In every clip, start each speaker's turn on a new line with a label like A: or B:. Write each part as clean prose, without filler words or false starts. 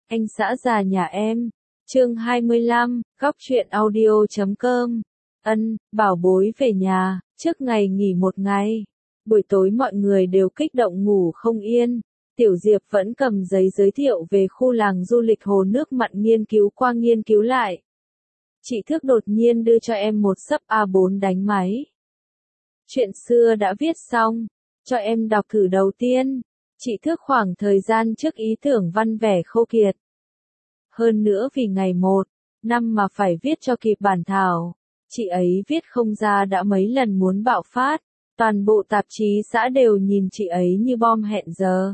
A: Anh xã già nhà em. Chương 25, góc truyện audio.com. Bảo bối về nhà, trước ngày nghỉ một ngày. Buổi tối mọi người đều kích động ngủ không yên. Tiểu Diệp vẫn cầm giấy giới thiệu về khu làng du lịch hồ nước mặn nghiên cứu qua nghiên cứu lại. Chị Thước đột nhiên đưa cho em một xấp A4 đánh máy. Chuyện xưa đã viết xong, cho em đọc thử đầu tiên. Chị Thước khoảng thời gian trước ý tưởng văn vẻ khô kiệt. Hơn nữa vì ngày 1 năm mà phải viết cho kịp bản thảo, chị ấy viết không ra đã mấy lần muốn bạo phát, toàn bộ tạp chí xã đều nhìn chị ấy như bom hẹn giờ.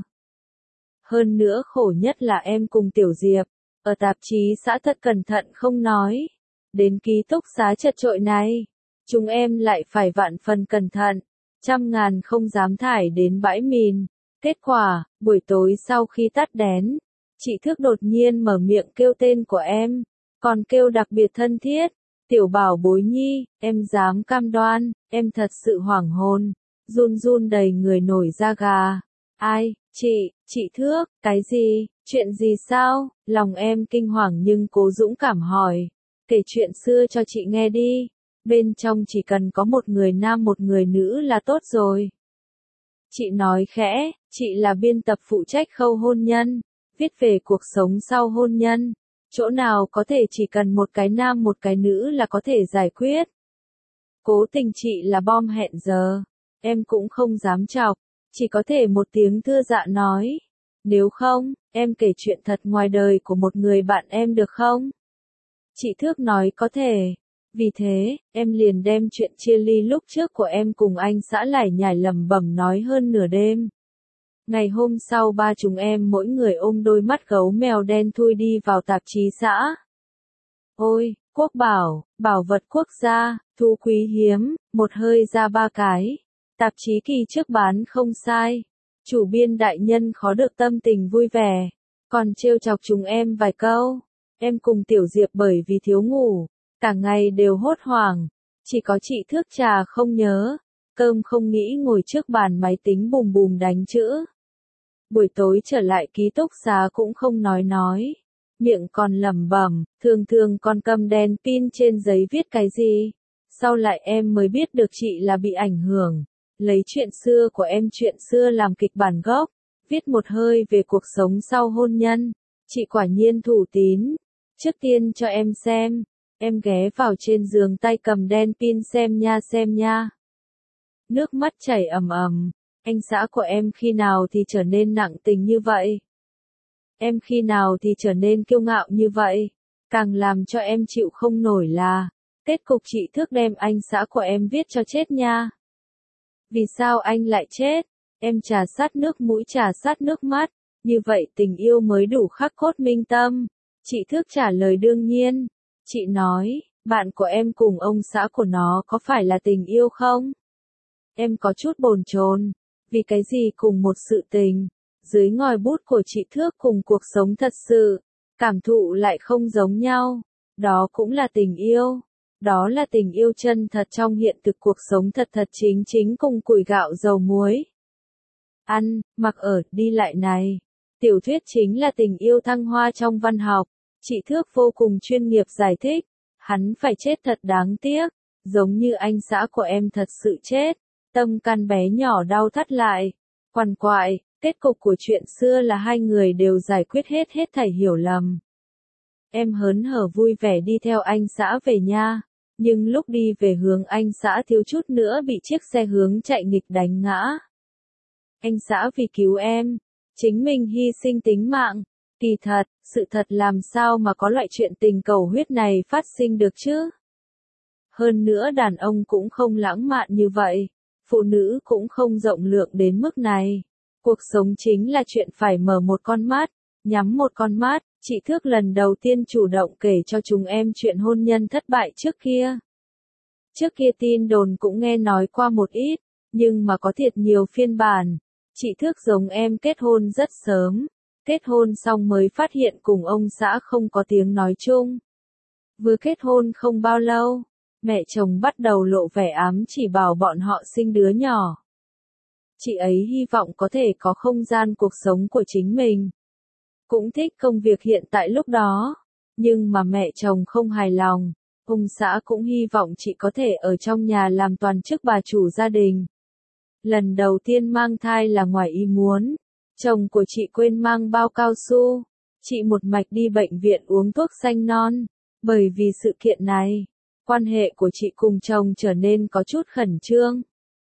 A: Hơn nữa khổ nhất là em cùng Tiểu Diệp, ở tạp chí xã thật cẩn thận không nói. Đến ký túc xá chật chội này, chúng em lại phải vạn phần cẩn thận, trăm ngàn không dám thải đến bãi mìn. Kết quả, buổi tối sau khi tắt đèn, chị Thước đột nhiên mở miệng kêu tên của em, còn kêu đặc biệt thân thiết, Tiểu Bảo bối nhi, em dám cam đoan, em thật sự hoảng hồn, run run đầy người nổi da gà. Ai, chị Thước, cái gì, chuyện gì sao? Lòng em kinh hoàng nhưng cố dũng cảm hỏi, kể chuyện xưa cho chị nghe đi, bên trong chỉ cần có một người nam một người nữ là tốt rồi. Chị nói khẽ, chị là biên tập phụ trách khâu hôn nhân, viết về cuộc sống sau hôn nhân, chỗ nào có thể chỉ cần một cái nam một cái nữ là có thể giải quyết. Cố tình chị là bom hẹn giờ, em cũng không dám chọc, chỉ có thể một tiếng thưa dạ nói. Nếu không, em kể chuyện thật ngoài đời của một người bạn em được không? Chị Thước nói có thể. Vì thế, em liền đem chuyện chia ly lúc trước của em cùng anh xã lải nhải lẩm bẩm nói hơn nửa đêm. Ngày hôm sau ba chúng em mỗi người ôm đôi mắt gấu mèo đen thui đi vào tạp chí xã. Ôi, quốc bảo, bảo vật quốc gia, thú quý hiếm, một hơi ra 3 cái. Tạp chí kỳ trước bán không sai. Chủ biên đại nhân khó được tâm tình vui vẻ, còn trêu chọc chúng em vài câu. Em cùng Tiểu Diệp bởi vì thiếu ngủ, cả ngày đều hốt hoảng, chỉ có chị Thước trà không nhớ, cơm không nghĩ ngồi trước bàn máy tính bùm bùm đánh chữ. Buổi tối trở lại ký túc xá cũng không nói, miệng còn lẩm bẩm, thường còn cầm đèn pin trên giấy viết cái gì. Sau lại em mới biết được chị là bị ảnh hưởng, lấy chuyện xưa của em chuyện xưa làm kịch bản gốc, viết một hơi về cuộc sống sau hôn nhân. Chị quả nhiên thủ tín. Trước tiên cho em xem. Em ghé vào trên giường tay cầm đèn pin xem nha. Nước mắt chảy ầm ầm. Anh xã của em khi nào thì trở nên nặng tình như vậy? Em khi nào thì trở nên kiêu ngạo như vậy? Càng làm cho em chịu không nổi là, kết cục chị Thước đem anh xã của em viết cho chết nha. Vì sao anh lại chết? Em trà sát nước mũi trà sát nước mắt, như vậy tình yêu mới đủ khắc cốt minh tâm. Chị Thước trả lời đương nhiên. Chị nói, bạn của em cùng ông xã của nó có phải là tình yêu không? Em có chút bồn chồn, vì cái gì cùng một sự tình, dưới ngòi bút của chị Thước cùng cuộc sống thật sự, cảm thụ lại không giống nhau. Đó cũng là tình yêu. Đó là tình yêu chân thật trong hiện thực cuộc sống thật chính cùng củi gạo dầu muối. Ăn, mặc ở, đi lại này. Tiểu thuyết chính là tình yêu thăng hoa trong văn học. Chị Thước vô cùng chuyên nghiệp giải thích. Hắn phải chết thật đáng tiếc. Giống như anh xã của em thật sự chết. Tâm can bé nhỏ đau thắt lại. Quằn quại, kết cục của chuyện xưa là hai người đều giải quyết hết thảy hiểu lầm. Em hớn hở vui vẻ đi theo anh xã về nha. Nhưng lúc đi về hướng anh xã thiếu chút nữa bị chiếc xe hướng chạy nghịch đánh ngã. Anh xã vì cứu em, chính mình hy sinh tính mạng. Kỳ thật, sự thật làm sao mà có loại chuyện tình cầu huyết này phát sinh được chứ? Hơn nữa đàn ông cũng không lãng mạn như vậy, phụ nữ cũng không rộng lượng đến mức này. Cuộc sống chính là chuyện phải mở một con mắt, nhắm một con mắt. Chị Thước lần đầu tiên chủ động kể cho chúng em chuyện hôn nhân thất bại trước kia. Trước kia tin đồn cũng nghe nói qua một ít, nhưng mà có thiệt nhiều phiên bản. Chị Thước giống em kết hôn rất sớm, kết hôn xong mới phát hiện cùng ông xã không có tiếng nói chung. Vừa kết hôn không bao lâu, mẹ chồng bắt đầu lộ vẻ ám chỉ bảo bọn họ sinh đứa nhỏ. Chị ấy hy vọng có thể có không gian cuộc sống của chính mình. cũng thích công việc hiện tại lúc đó. Nhưng mà mẹ chồng không hài lòng, ông xã cũng hy vọng chị có thể ở trong nhà làm toàn chức bà chủ gia đình. Lần đầu tiên mang thai là ngoài ý muốn, chồng của chị quên mang bao cao su, chị một mạch đi bệnh viện uống thuốc xanh non. Bởi vì sự kiện này, quan hệ của chị cùng chồng trở nên có chút khẩn trương.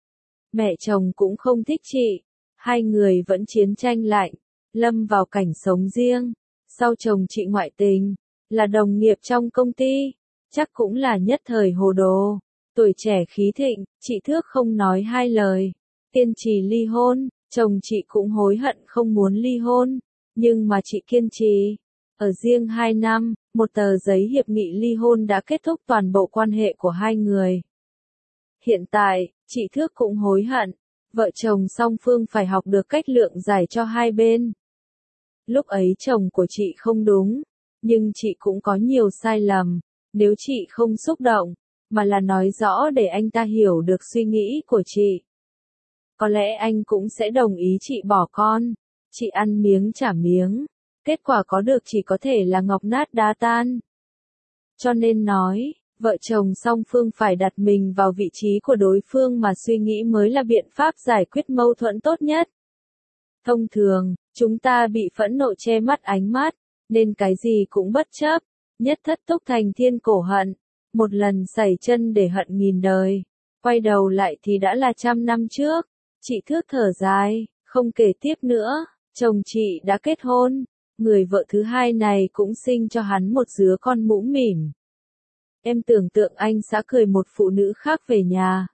A: Mẹ chồng cũng không thích chị, hai người vẫn chiến tranh lạnh, lâm vào cảnh sống riêng. Sau chồng chị ngoại tình, là đồng nghiệp trong công ty, chắc cũng là nhất thời hồ đồ. Tuổi trẻ khí thịnh, chị thước không nói hai lời, kiên trì ly hôn, chồng chị cũng hối hận không muốn ly hôn, nhưng mà chị kiên trì. Ở riêng 2 năm, một tờ giấy hiệp nghị ly hôn đã kết thúc toàn bộ quan hệ của hai người. Hiện tại, chị Thước cũng hối hận, vợ chồng song phương phải học được cách lượng giải cho hai bên. Lúc ấy chồng của chị không đúng, nhưng chị cũng có nhiều sai lầm, nếu chị không xúc động, mà là nói rõ để anh ta hiểu được suy nghĩ của chị. Có lẽ anh cũng sẽ đồng ý chị bỏ con, chị ăn miếng trả miếng, kết quả có được chỉ có thể là ngọc nát đá tan. Cho nên nói, vợ chồng song phương phải đặt mình vào vị trí của đối phương mà suy nghĩ mới là biện pháp giải quyết mâu thuẫn tốt nhất. Thông thường, chúng ta bị phẫn nộ che mắt ánh mắt, nên cái gì cũng bất chấp, nhất thất túc thành thiên cổ hận, một lần sẩy chân để hận nghìn đời, quay đầu lại thì đã là 100 năm trước. Chị Thước thở dài, không kể tiếp nữa, chồng chị đã kết hôn, người vợ thứ hai này cũng sinh cho hắn một đứa con mũm mỉm. Em tưởng tượng anh sẽ cười một phụ nữ khác về nhà,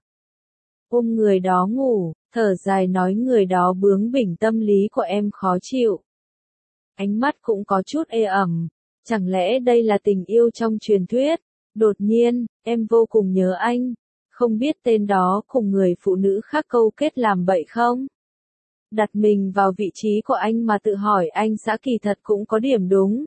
A: ôm người đó ngủ, thở dài nói người đó bướng bỉnh tâm lý của em khó chịu. Ánh mắt cũng có chút ê ẩm, chẳng lẽ đây là tình yêu trong truyền thuyết? Đột nhiên, em vô cùng nhớ anh, không biết tên đó cùng người phụ nữ khác câu kết làm bậy không? Đặt mình vào vị trí của anh mà tự hỏi anh xã kỳ thật cũng có điểm đúng.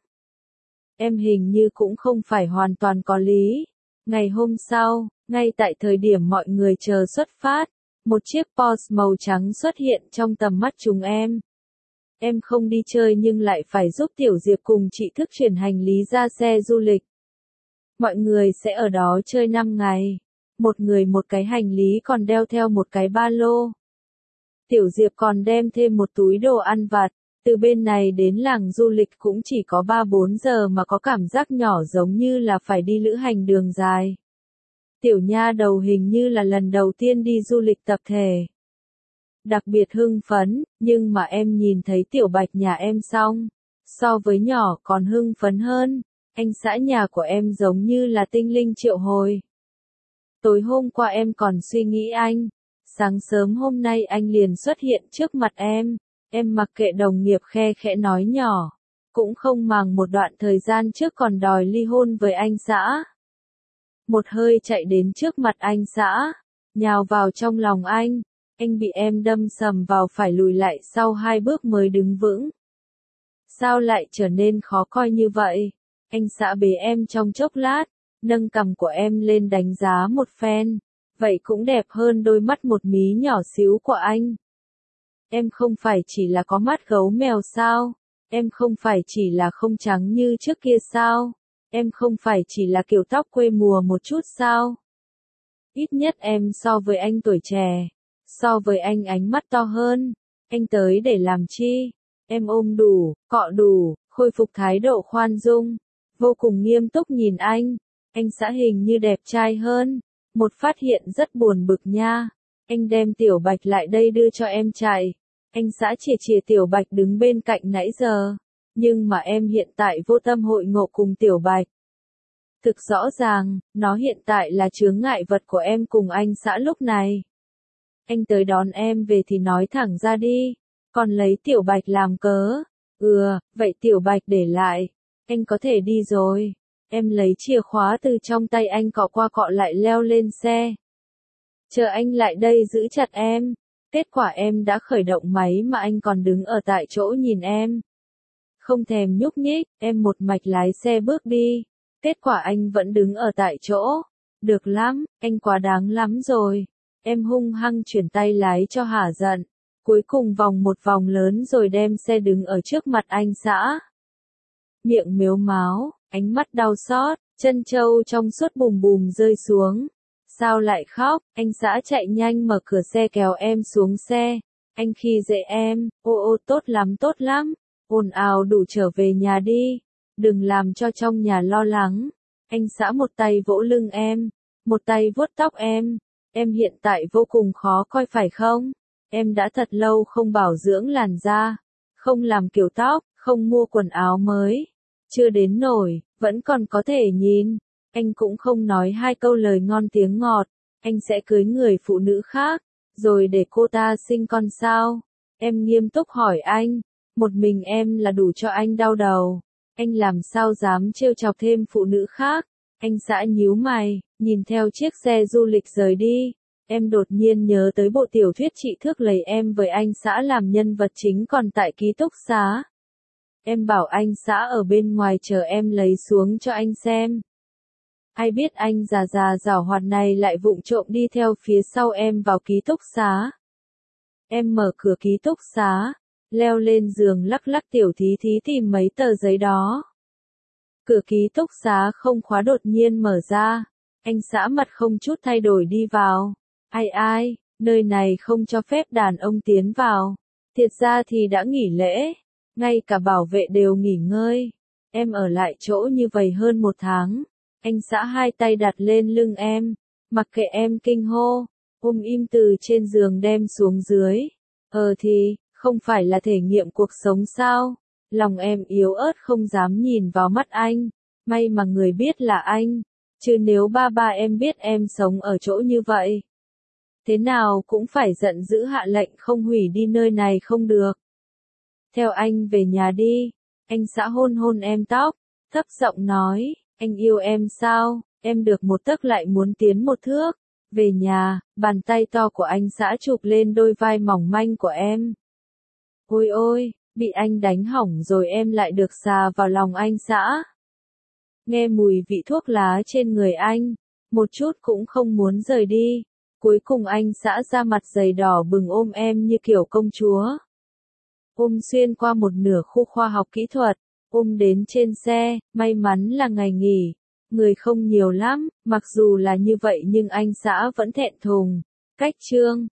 A: Em hình như cũng không phải hoàn toàn có lý. Ngày hôm sau, ngay tại thời điểm mọi người chờ xuất phát, một chiếc Porsche màu trắng xuất hiện trong tầm mắt chúng em. Em không đi chơi nhưng lại phải giúp Tiểu Diệp cùng chị Thức chuyển hành lý ra xe du lịch. Mọi người sẽ ở đó chơi 5 ngày. Một người một cái hành lý còn đeo theo một cái ba lô. Tiểu Diệp còn đem thêm một túi đồ ăn vặt. Từ bên này đến làng du lịch cũng chỉ có 3-4 giờ mà có cảm giác nhỏ giống như là phải đi lữ hành đường dài. Tiểu nha đầu hình như là lần đầu tiên đi du lịch tập thể. Đặc biệt hưng phấn, nhưng mà em nhìn thấy Tiểu Bạch nhà em xong. So với nhỏ còn hưng phấn hơn, anh xã nhà của em giống như là tinh linh triệu hồi. Tối hôm qua em còn suy nghĩ anh, sáng sớm hôm nay anh liền xuất hiện trước mặt em mặc kệ đồng nghiệp khe khẽ nói nhỏ, cũng không màng một đoạn thời gian trước còn đòi ly hôn với anh xã. Một hơi chạy đến trước mặt anh xã, nhào vào trong lòng anh bị em đâm sầm vào phải lùi lại sau 2 bước mới đứng vững. Sao lại trở nên khó coi như vậy? Anh xã bế em trong chốc lát, nâng cằm của em lên đánh giá một phen, vậy cũng đẹp hơn đôi mắt một mí nhỏ xíu của anh. Em không phải chỉ là có mắt gấu mèo sao? Em không phải chỉ là không trắng như trước kia sao? Em không phải chỉ là kiểu tóc quê mùa một chút sao? Ít nhất em so với anh tuổi trẻ, so với anh ánh mắt to hơn. Anh tới để làm chi? Em ôm đủ, cọ đủ, khôi phục thái độ khoan dung, vô cùng nghiêm túc nhìn anh. Anh xã hình như đẹp trai hơn. Một phát hiện rất buồn bực nha. Anh đem Tiểu Bạch lại đây đưa cho em chạy. Anh xã chìa Tiểu Bạch đứng bên cạnh nãy giờ. Nhưng mà em hiện tại vô tâm hội ngộ cùng Tiểu Bạch. Thực rõ ràng, nó hiện tại là chướng ngại vật của em cùng anh xã lúc này. Anh tới đón em về thì nói thẳng ra đi. Còn lấy Tiểu Bạch làm cớ. Vậy Tiểu Bạch để lại. Anh có thể đi rồi. Em lấy chìa khóa từ trong tay anh cọ qua cọ lại leo lên xe. Chờ anh lại đây giữ chặt em. Kết quả em đã khởi động máy mà anh còn đứng ở tại chỗ nhìn em. Không thèm nhúc nhích, em một mạch lái xe bước đi. Kết quả anh vẫn đứng ở tại chỗ. Được lắm, anh quá đáng lắm rồi. Em hung hăng chuyển tay lái cho hả giận. Cuối cùng vòng một vòng lớn rồi đem xe đứng ở trước mặt anh xã. miệng mếu máo, ánh mắt đau xót, chân châu trong suốt bùm bùm rơi xuống. Sao lại khóc? Anh xã chạy nhanh mở cửa xe kéo em xuống xe. Anh khi dễ em, ô tốt lắm, ồn ào đủ trở về nhà đi, đừng làm cho trong nhà lo lắng. Anh xã một tay vỗ lưng em, một tay vuốt tóc em hiện tại vô cùng khó coi phải không? Em đã thật lâu không bảo dưỡng làn da, không làm kiểu tóc, không mua quần áo mới, chưa đến nổi, vẫn còn có thể nhìn. Anh cũng không nói hai câu lời ngon tiếng ngọt, anh sẽ cưới người phụ nữ khác, rồi để cô ta sinh con sao? Em nghiêm túc hỏi anh, một mình em là đủ cho anh đau đầu, anh làm sao dám trêu chọc thêm phụ nữ khác? Anh xã nhíu mày, nhìn theo chiếc xe du lịch rời đi. Em đột nhiên nhớ tới bộ tiểu thuyết Chị Thước lấy em với anh xã làm nhân vật chính còn tại ký túc xá. Em bảo anh xã ở bên ngoài chờ em lấy xuống cho anh xem. Ai biết anh già giảo hoạt này lại vụng trộm đi theo phía sau em vào ký túc xá. Em mở cửa ký túc xá, leo lên giường lắc lắc tiểu thí tìm mấy tờ giấy đó. Cửa ký túc xá không khóa đột nhiên mở ra, anh xã mặt không chút thay đổi đi vào. Ai, nơi này không cho phép đàn ông tiến vào. Thiệt ra thì đã nghỉ lễ, ngay cả bảo vệ đều nghỉ ngơi. Em ở lại chỗ như vậy hơn 1 tháng. Anh xã hai tay đặt lên lưng em, mặc kệ em kinh hô, ôm im từ trên giường đem xuống dưới. Thì, không phải là thể nghiệm cuộc sống sao? Lòng em yếu ớt không dám nhìn vào mắt anh, may mà người biết là anh, chứ nếu ba em biết em sống ở chỗ như vậy, thế nào cũng phải giận dữ hạ lệnh không hủy đi nơi này không được. Theo anh về nhà đi, anh xã hôn em tóc, thấp giọng nói, anh yêu em sao, em được 1 tấc lại muốn tiến 1 thước. Về nhà, bàn tay to của anh xã chụp lên đôi vai mỏng manh của em. Ôi, bị anh đánh hỏng rồi em lại được xà vào lòng anh xã. Nghe mùi vị thuốc lá trên người anh, một chút cũng không muốn rời đi. Cuối cùng anh xã ra mặt dày đỏ bừng ôm em như kiểu công chúa. Ôm xuyên qua một nửa khu khoa học kỹ thuật, ôm đến trên xe, may mắn là ngày nghỉ, người không nhiều lắm, mặc dù là như vậy nhưng anh xã vẫn thẹn thùng. Cách chương